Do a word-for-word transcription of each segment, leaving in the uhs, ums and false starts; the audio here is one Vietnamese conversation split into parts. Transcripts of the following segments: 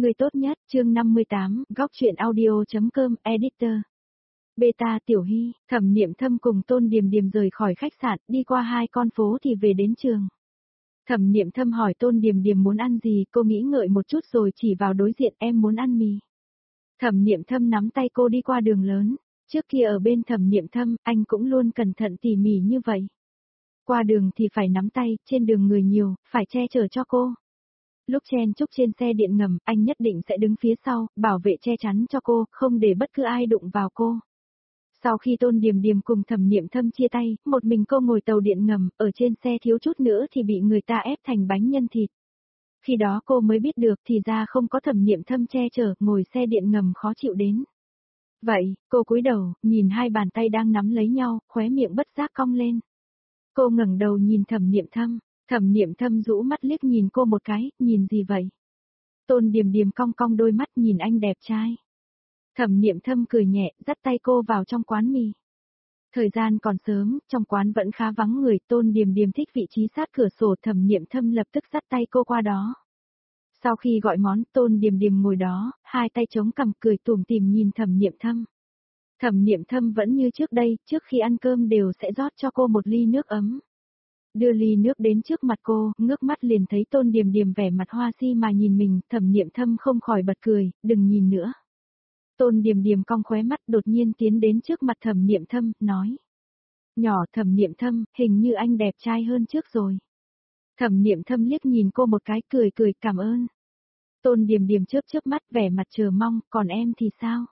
Người tốt nhất, chương năm mươi tám, góc truyện audio.com, editor. Beta Tiểu Hy, Thẩm Niệm Thâm cùng Tôn Điềm Điềm rời khỏi khách sạn, đi qua hai con phố thì về đến trường. Thẩm Niệm Thâm hỏi Tôn Điềm Điềm muốn ăn gì, cô nghĩ ngợi một chút rồi chỉ vào đối diện, em muốn ăn mì. Thẩm Niệm Thâm nắm tay cô đi qua đường lớn, trước kia ở bên Thẩm Niệm Thâm, anh cũng luôn cẩn thận tỉ mỉ như vậy. Qua đường thì phải nắm tay, trên đường người nhiều, phải che chở cho cô. Lúc chen chúc trên xe điện ngầm, anh nhất định sẽ đứng phía sau, bảo vệ che chắn cho cô, không để bất cứ ai đụng vào cô. Sau khi Tôn Điềm Điềm cùng Thẩm Niệm Thâm chia tay, một mình cô ngồi tàu điện ngầm, ở trên xe thiếu chút nữa thì bị người ta ép thành bánh nhân thịt. Khi đó cô mới biết được thì ra không có Thẩm Niệm Thâm che chở, ngồi xe điện ngầm khó chịu đến. Vậy, cô cúi đầu, nhìn hai bàn tay đang nắm lấy nhau, khóe miệng bất giác cong lên. Cô ngẩng đầu nhìn Thẩm Niệm Thâm. Thẩm Niệm Thâm rũ mắt liếc nhìn cô một cái, nhìn gì vậy? Tôn Điềm Điềm cong cong đôi mắt nhìn anh đẹp trai. Thẩm Niệm Thâm cười nhẹ, dắt tay cô vào trong quán mì. Thời gian còn sớm, trong quán vẫn khá vắng người, Tôn Điềm Điềm thích vị trí sát cửa sổ, Thẩm Niệm Thâm lập tức dắt tay cô qua đó. Sau khi gọi món, Tôn Điềm Điềm ngồi đó, hai tay chống cằm cười tủm tỉm nhìn Thẩm Niệm Thâm. Thẩm Niệm Thâm vẫn như trước đây, trước khi ăn cơm đều sẽ rót cho cô một ly nước ấm. Đưa ly nước đến trước mặt cô, ngước mắt liền thấy Tôn Điềm Điềm vẻ mặt hoa si mà nhìn mình, Thẩm Niệm Thâm không khỏi bật cười, đừng nhìn nữa. Tôn Điềm Điềm cong khóe mắt đột nhiên tiến đến trước mặt Thẩm Niệm Thâm, nói. Nhỏ Thẩm Niệm Thâm, hình như anh đẹp trai hơn trước rồi. Thẩm Niệm Thâm liếc nhìn cô một cái cười cười cảm ơn. Tôn Điềm Điềm chớp chớp mắt vẻ mặt chờ mong, còn em thì sao?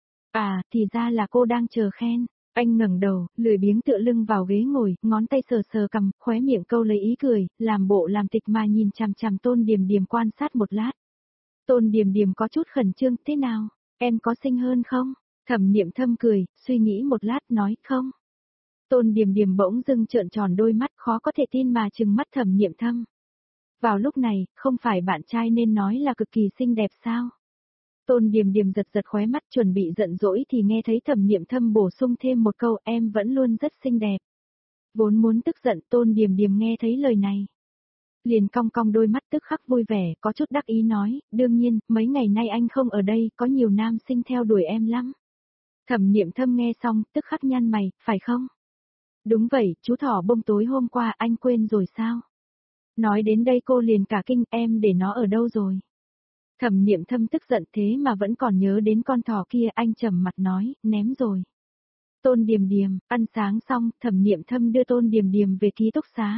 À, thì ra là cô đang chờ khen. Anh ngẩng đầu, lười biếng tựa lưng vào ghế ngồi, ngón tay sờ sờ cằm, khóe miệng câu lấy ý cười, làm bộ làm tịch mà nhìn chằm chằm Tôn Điềm Điềm quan sát một lát. Tôn Điềm Điềm có chút khẩn trương, thế nào, em có xinh hơn không? Thẩm Niệm Thâm cười, suy nghĩ một lát nói, không. Tôn Điềm Điềm bỗng dưng trợn tròn đôi mắt, khó có thể tin mà trừng mắt Thẩm Niệm Thâm. Vào lúc này, không phải bạn trai nên nói là cực kỳ xinh đẹp sao? Tôn Điềm Điềm giật giật khóe mắt chuẩn bị giận dỗi thì nghe thấy Thẩm Niệm Thâm bổ sung thêm một câu, em vẫn luôn rất xinh đẹp. Vốn muốn tức giận, Tôn Điềm Điềm nghe thấy lời này. Liền cong cong đôi mắt tức khắc vui vẻ, có chút đắc ý nói, đương nhiên, mấy ngày nay anh không ở đây, có nhiều nam sinh theo đuổi em lắm. Thẩm Niệm Thâm nghe xong, tức khắc nhăn mày, phải không? Đúng vậy, chú thỏ bông tối hôm qua anh quên rồi sao? Nói đến đây cô liền cả kinh, em để nó ở đâu rồi? Thẩm Niệm Thâm tức giận thế mà vẫn còn nhớ đến con thỏ kia, anh trầm mặt nói, ném rồi. Tôn Điềm Điềm, ăn sáng xong, Thẩm Niệm Thâm đưa Tôn Điềm Điềm về ký túc xá.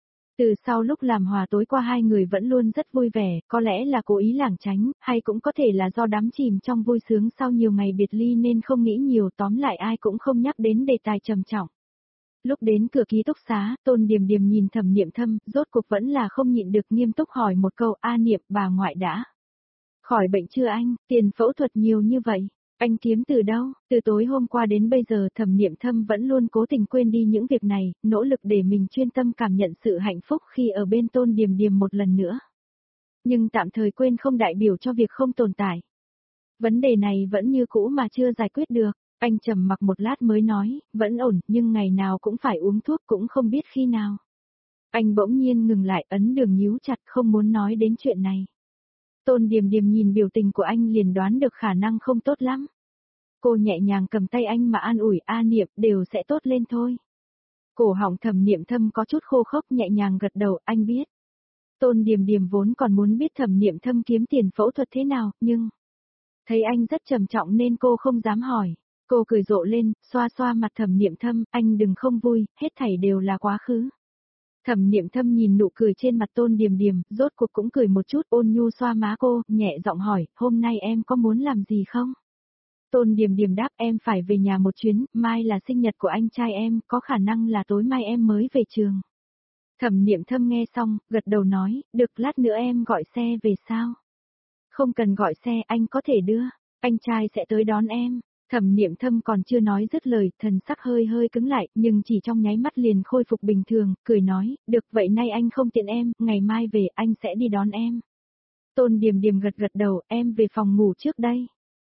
Từ sau lúc làm hòa tối qua hai người vẫn luôn rất vui vẻ, có lẽ là cố ý lảng tránh, hay cũng có thể là do đắm chìm trong vui sướng sau nhiều ngày biệt ly nên không nghĩ nhiều, tóm lại ai cũng không nhắc đến đề tài trầm trọng. Lúc đến cửa ký túc xá, Tôn Điềm Điềm nhìn Thẩm Niệm Thâm, rốt cuộc vẫn là không nhịn được nghiêm túc hỏi một câu, A Niệm, bà ngoại đã khỏi bệnh chưa anh, tiền phẫu thuật nhiều như vậy, anh kiếm từ đâu? Từ tối hôm qua đến bây giờ Thẩm Niệm Thâm vẫn luôn cố tình quên đi những việc này, nỗ lực để mình chuyên tâm cảm nhận sự hạnh phúc khi ở bên Tôn Điềm Điềm một lần nữa. Nhưng tạm thời quên không đại biểu cho việc không tồn tại. Vấn đề này vẫn như cũ mà chưa giải quyết được, anh trầm mặc một lát mới nói, vẫn ổn, nhưng ngày nào cũng phải uống thuốc cũng không biết khi nào. Anh bỗng nhiên ngừng lại, ấn đường nhíu chặt không muốn nói đến chuyện này. Tôn Điềm Điềm nhìn biểu tình của anh liền đoán được khả năng không tốt lắm. Cô nhẹ nhàng cầm tay anh mà an ủi, A Niệm, đều sẽ tốt lên thôi. Cổ họng Thẩm Niệm Thâm có chút khô khốc, nhẹ nhàng gật đầu, anh biết. Tôn Điềm Điềm vốn còn muốn biết Thẩm Niệm Thâm kiếm tiền phẫu thuật thế nào, nhưng thấy anh rất trầm trọng nên cô không dám hỏi. Cô cười rộ lên, xoa xoa mặt Thẩm Niệm Thâm, anh đừng không vui, hết thảy đều là quá khứ. Thẩm Niệm Thâm nhìn nụ cười trên mặt Tôn Điềm Điềm, rốt cuộc cũng cười một chút, ôn nhu xoa má cô, nhẹ giọng hỏi, hôm nay em có muốn làm gì không? Tôn Điềm Điềm đáp, em phải về nhà một chuyến, mai là sinh nhật của anh trai em, có khả năng là tối mai em mới về trường. Thẩm Niệm Thâm nghe xong, gật đầu nói, được, lát nữa em gọi xe về sao? Không cần gọi xe, anh có thể đưa, anh trai sẽ tới đón em. Thẩm Niệm Thâm còn chưa nói dứt lời, thần sắc hơi hơi cứng lại, nhưng chỉ trong nháy mắt liền khôi phục bình thường, cười nói, được vậy nay anh không tiện em, ngày mai về anh sẽ đi đón em. Tôn Điềm Điềm gật gật đầu, em về phòng ngủ trước đây.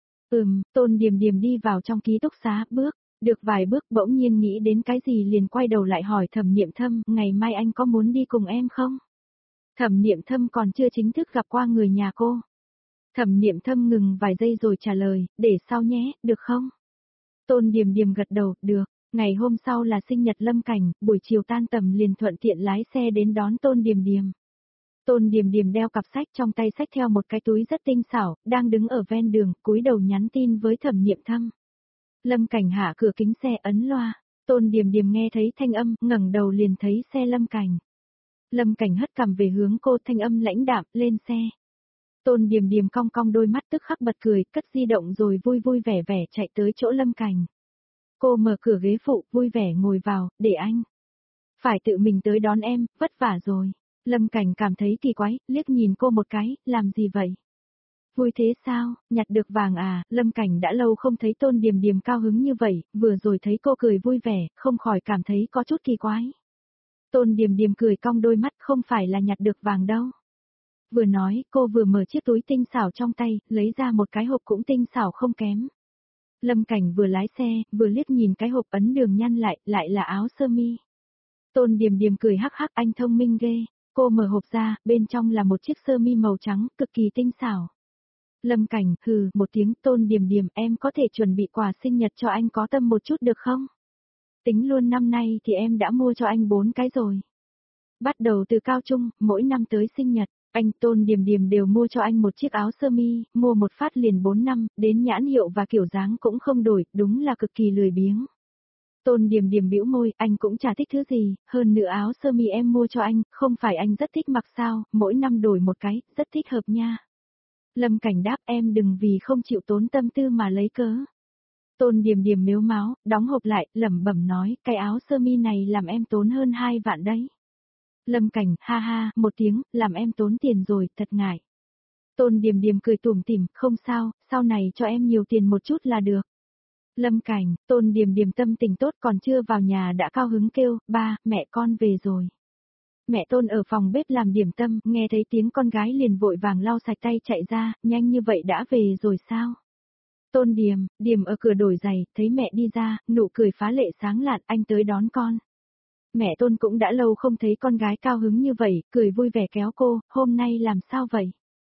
Ừm, Tôn Điềm Điềm đi vào trong ký túc xá, bước, được vài bước bỗng nhiên nghĩ đến cái gì liền quay đầu lại hỏi Thẩm Niệm Thâm, ngày mai anh có muốn đi cùng em không? Thẩm Niệm Thâm còn chưa chính thức gặp qua người nhà cô. Thẩm Niệm Thâm ngừng vài giây rồi trả lời, để sau nhé, được không? Tôn Điềm Điềm gật đầu, được. Ngày hôm sau là sinh nhật Lâm Cảnh, buổi chiều tan tầm liền thuận tiện lái xe đến đón Tôn Điềm Điềm. Tôn Điềm Điềm đeo cặp sách trong tay, xách theo một cái túi rất tinh xảo, đang đứng ở ven đường, cúi đầu nhắn tin với Thẩm Niệm Thâm. Lâm Cảnh hạ cửa kính xe ấn loa, Tôn Điềm Điềm nghe thấy thanh âm, ngẩng đầu liền thấy xe Lâm Cảnh. Lâm Cảnh hất cằm về hướng cô, thanh âm lãnh đạm, lên xe. Tôn Điềm Điềm cong cong đôi mắt, tức khắc bật cười, cất di động rồi vui vui vẻ vẻ chạy tới chỗ Lâm Cảnh. Cô mở cửa ghế phụ, vui vẻ ngồi vào, để anh. Phải tự mình tới đón em, vất vả rồi. Lâm Cảnh cảm thấy kỳ quái, liếc nhìn cô một cái, làm gì vậy? Vui thế sao, nhặt được vàng à? Lâm Cảnh đã lâu không thấy Tôn Điềm Điềm cao hứng như vậy, vừa rồi thấy cô cười vui vẻ, không khỏi cảm thấy có chút kỳ quái. Tôn Điềm Điềm cười cong đôi mắt, không phải là nhặt được vàng đâu. Vừa nói, cô vừa mở chiếc túi tinh xảo trong tay, lấy ra một cái hộp cũng tinh xảo không kém. Lâm Cảnh vừa lái xe, vừa liếc nhìn cái hộp ấn đường nhăn lại, lại là áo sơ mi. Tôn Điềm Điềm cười hắc hắc, anh thông minh ghê. Cô mở hộp ra, bên trong là một chiếc sơ mi màu trắng, cực kỳ tinh xảo. Lâm Cảnh, hừ, một tiếng. Tôn Điềm Điềm, em có thể chuẩn bị quà sinh nhật cho anh có tâm một chút được không? Tính luôn năm nay thì em đã mua cho anh bốn cái rồi. Bắt đầu từ cao trung, mỗi năm tới sinh nhật, anh Tôn Điềm Điềm đều mua cho anh một chiếc áo sơ mi, mua một phát liền bốn năm, đến nhãn hiệu và kiểu dáng cũng không đổi, đúng là cực kỳ lười biếng. Tôn Điềm Điềm bĩu môi, anh cũng chả thích thứ gì, hơn nữa áo sơ mi em mua cho anh, không phải anh rất thích mặc sao, mỗi năm đổi một cái, rất thích hợp nha. Lâm Cảnh đáp, em đừng vì không chịu tốn tâm tư mà lấy cớ. Tôn Điềm Điềm mếu máo, đóng hộp lại, lẩm bẩm nói, cái áo sơ mi này làm em tốn hơn hai vạn đấy. Lâm Cảnh, ha ha, một tiếng, làm em tốn tiền rồi, thật ngại. Tôn Điềm Điềm cười tủm tỉm, không sao, sau này cho em nhiều tiền một chút là được. Lâm Cảnh, Tôn Điềm Điềm tâm tình tốt, còn chưa vào nhà đã cao hứng kêu, ba, mẹ con về rồi. Mẹ Tôn ở phòng bếp làm điểm tâm, nghe thấy tiếng con gái liền vội vàng lau sạch tay chạy ra, nhanh như vậy đã về rồi sao? Tôn Điềm, Điềm ở cửa đổi giày, thấy mẹ đi ra, nụ cười phá lệ sáng lạn, anh tới đón con. Mẹ Tôn cũng đã lâu không thấy con gái cao hứng như vậy, cười vui vẻ kéo cô, hôm nay làm sao vậy?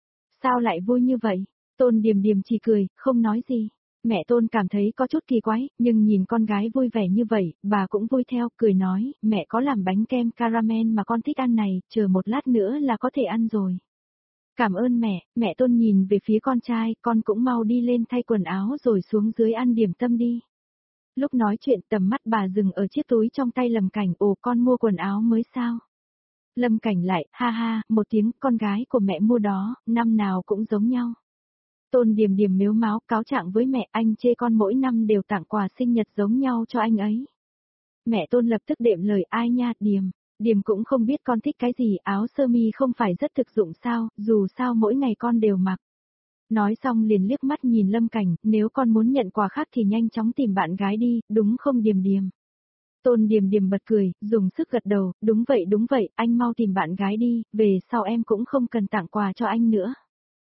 Sao lại vui như vậy? Tôn Điềm Điềm chỉ cười, không nói gì. Mẹ Tôn cảm thấy có chút kỳ quái, nhưng nhìn con gái vui vẻ như vậy, bà cũng vui theo, cười nói, mẹ có làm bánh kem caramel mà con thích ăn này, chờ một lát nữa là có thể ăn rồi. Cảm ơn mẹ, mẹ Tôn nhìn về phía con trai, con cũng mau đi lên thay quần áo rồi xuống dưới ăn điểm tâm đi. Lúc nói chuyện tầm mắt bà dừng ở chiếc túi trong tay Lâm Cảnh, ồ con mua quần áo mới sao? Lâm Cảnh lại, ha ha, một tiếng, con gái của mẹ mua đó, năm nào cũng giống nhau. Tôn Điềm Điềm mếu máo cáo trạng với mẹ, anh chê con mỗi năm đều tặng quà sinh nhật giống nhau cho anh ấy. Mẹ Tôn lập tức đệm lời, ai nha, Điềm, Điềm cũng không biết con thích cái gì, áo sơ mi không phải rất thực dụng sao, dù sao mỗi ngày con đều mặc. Nói xong liền liếc mắt nhìn Lâm Cảnh, nếu con muốn nhận quà khác thì nhanh chóng tìm bạn gái đi, đúng không Điềm Điềm? Tôn Điềm Điềm bật cười, dùng sức gật đầu, đúng vậy đúng vậy, anh mau tìm bạn gái đi, về sau em cũng không cần tặng quà cho anh nữa.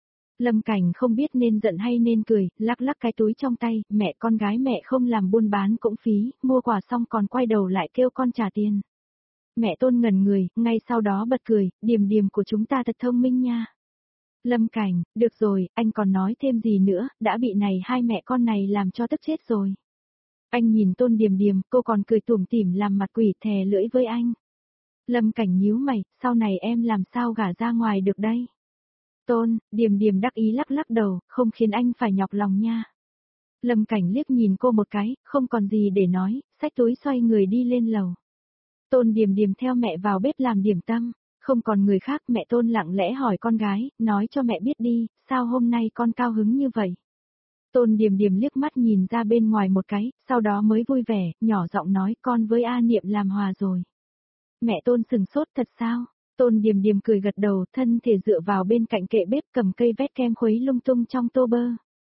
Lâm Cảnh không biết nên giận hay nên cười, lắc lắc cái túi trong tay, mẹ con gái mẹ không làm buôn bán cũng phí, mua quà xong còn quay đầu lại kêu con trả tiền. Mẹ Tôn ngẩn người, ngay sau đó bật cười, Điềm Điềm của chúng ta thật thông minh nha. Lâm Cảnh, được rồi, anh còn nói thêm gì nữa, đã bị này hai mẹ con này làm cho tức chết rồi. Anh nhìn Tôn Điềm Điềm, cô còn cười tủm tỉm làm mặt quỷ thè lưỡi với anh. Lâm Cảnh nhíu mày, sau này em làm sao gả ra ngoài được đây? Tôn, Điềm Điềm đắc ý lắc lắc đầu, không khiến anh phải nhọc lòng nha. Lâm Cảnh liếc nhìn cô một cái, không còn gì để nói, xách túi xoay người đi lên lầu. Tôn Điềm Điềm theo mẹ vào bếp làm điểm tâm, không còn người khác, mẹ Tôn lặng lẽ hỏi con gái, nói cho mẹ biết đi, sao hôm nay con cao hứng như vậy? Tôn Điềm Điềm liếc mắt nhìn ra bên ngoài một cái, sau đó mới vui vẻ, nhỏ giọng nói con với A Niệm làm hòa rồi. Mẹ Tôn sừng sốt, thật sao? Tôn Điềm Điềm cười gật đầu, thân thể dựa vào bên cạnh kệ bếp cầm cây vét kem khuấy lung tung trong tô bơ.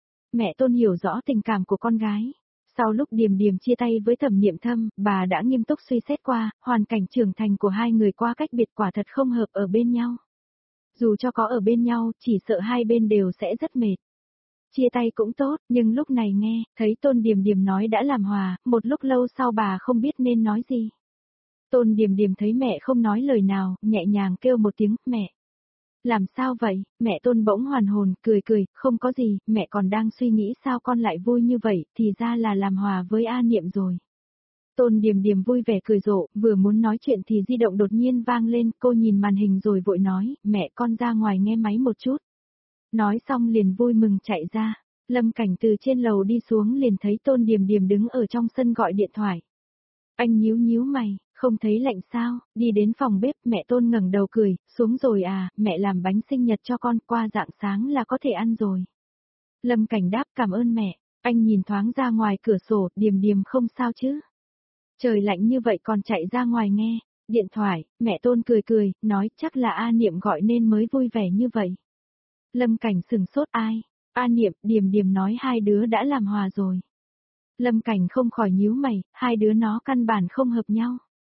Mẹ Tôn hiểu rõ tình cảm của con gái. Sau lúc Điềm Điềm chia tay với Thẩm Niệm Thâm, bà đã nghiêm túc suy xét qua, hoàn cảnh trưởng thành của hai người qua cách biệt quả thật không hợp ở bên nhau. Dù cho có ở bên nhau, chỉ sợ hai bên đều sẽ rất mệt. Chia tay cũng tốt, nhưng lúc này nghe, thấy Tôn Điềm Điềm nói đã làm hòa, một lúc lâu sau bà không biết nên nói gì. Tôn Điềm Điềm thấy mẹ không nói lời nào, nhẹ nhàng kêu một tiếng, mẹ. Làm sao vậy, mẹ Tôn bỗng hoàn hồn, cười cười, không có gì, mẹ còn đang suy nghĩ sao con lại vui như vậy, thì ra là làm hòa với A Niệm rồi. Tôn Điềm Điềm vui vẻ cười rộ, vừa muốn nói chuyện thì di động đột nhiên vang lên, cô nhìn màn hình rồi vội nói, mẹ con ra ngoài nghe máy một chút. Nói xong liền vui mừng chạy ra, Lâm Cảnh từ trên lầu đi xuống liền thấy Tôn Điềm Điềm đứng ở trong sân gọi điện thoại. Anh nhíu nhíu mày, không thấy lạnh sao, đi đến phòng bếp, mẹ Tôn ngẩng đầu cười, xuống rồi à, mẹ làm bánh sinh nhật cho con, qua rạng sáng là có thể ăn rồi. Lâm Cảnh đáp cảm ơn mẹ, anh nhìn thoáng ra ngoài cửa sổ, Điềm Điềm không sao chứ. Trời lạnh như vậy còn chạy ra ngoài nghe, điện thoại, mẹ Tôn cười cười, nói chắc là A Niệm gọi nên mới vui vẻ như vậy. Lâm Cảnh sừng sốt ai, A Niệm, Điềm Điềm nói hai đứa đã làm hòa rồi. Lâm Cảnh không khỏi nhíu mày, hai đứa nó căn bản không hợp nhau.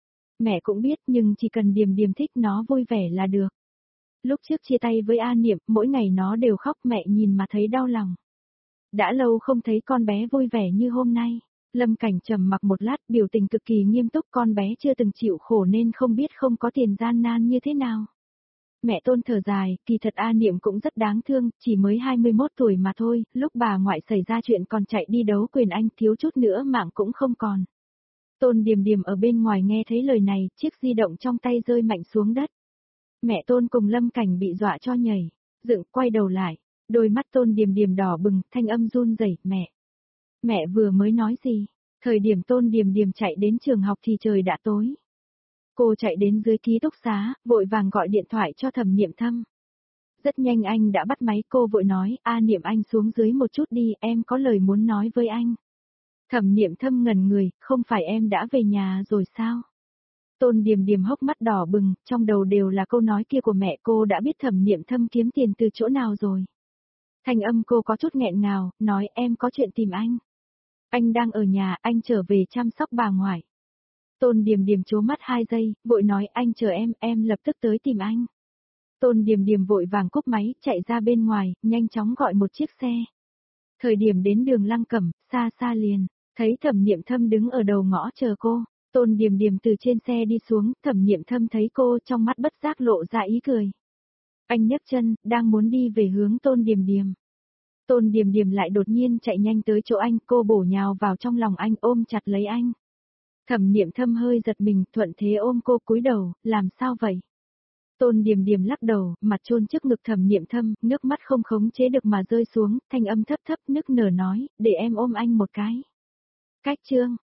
Mẹ cũng biết nhưng chỉ cần Điềm Điềm thích nó vui vẻ là được. Lúc trước chia tay với A Niệm, mỗi ngày nó đều khóc mẹ nhìn mà thấy đau lòng. Đã lâu không thấy con bé vui vẻ như hôm nay. Lâm Cảnh trầm mặc một lát biểu tình cực kỳ nghiêm túc con bé chưa từng chịu khổ nên không biết không có tiền gian nan như thế nào. Mẹ Tôn thở dài, kỳ thật A Niệm cũng rất đáng thương, chỉ mới hai mươi mốt tuổi mà thôi, lúc bà ngoại xảy ra chuyện còn chạy đi đấu quyền Anh thiếu chút nữa mạng cũng không còn. Tôn Điềm Điềm ở bên ngoài nghe thấy lời này, chiếc di động trong tay rơi mạnh xuống đất. Mẹ Tôn cùng Lâm Cảnh bị dọa cho nhảy, dựng quay đầu lại, đôi mắt Tôn Điềm Điềm đỏ bừng, thanh âm run rẩy, mẹ. Mẹ vừa mới nói gì? Thời điểm Tôn Điềm Điềm chạy đến trường học thì trời đã tối. Cô chạy đến dưới ký túc xá, vội vàng gọi điện thoại cho Thẩm Niệm Thâm. Rất nhanh anh đã bắt máy, cô vội nói, A Niệm anh xuống dưới một chút đi, em có lời muốn nói với anh. Thẩm Niệm Thâm ngẩn người, không phải em đã về nhà rồi sao? Tôn Điềm Điềm hốc mắt đỏ bừng, trong đầu đều là câu nói kia của mẹ cô đã biết Thẩm Niệm Thâm kiếm tiền từ chỗ nào rồi. Thanh âm cô có chút nghẹn ngào, nói em có chuyện tìm anh. Anh đang ở nhà, anh trở về chăm sóc bà ngoại. Tôn Điềm Điềm trố mắt hai giây, vội nói anh chờ em, em lập tức tới tìm anh. Tôn Điềm Điềm vội vàng cúp máy, chạy ra bên ngoài, nhanh chóng gọi một chiếc xe. Thời điểm đến đường Lăng Cẩm, xa xa liền, thấy Thẩm Niệm Thâm đứng ở đầu ngõ chờ cô. Tôn Điềm Điềm từ trên xe đi xuống, Thẩm Niệm Thâm thấy cô trong mắt bất giác lộ ra ý cười. Anh nhấc chân, đang muốn đi về hướng Tôn Điềm Điềm. Tôn Điềm Điềm lại đột nhiên chạy nhanh tới chỗ anh, cô bổ nhào vào trong lòng anh ôm chặt lấy anh. Thẩm Niệm Thâm hơi giật mình, thuận thế ôm cô cúi đầu, làm sao vậy? Tôn Điềm Điềm lắc đầu, mặt chôn trước ngực Thẩm Niệm Thâm, nước mắt không khống chế được mà rơi xuống, thanh âm thấp thấp nức nở nói, để em ôm anh một cái. Cách chương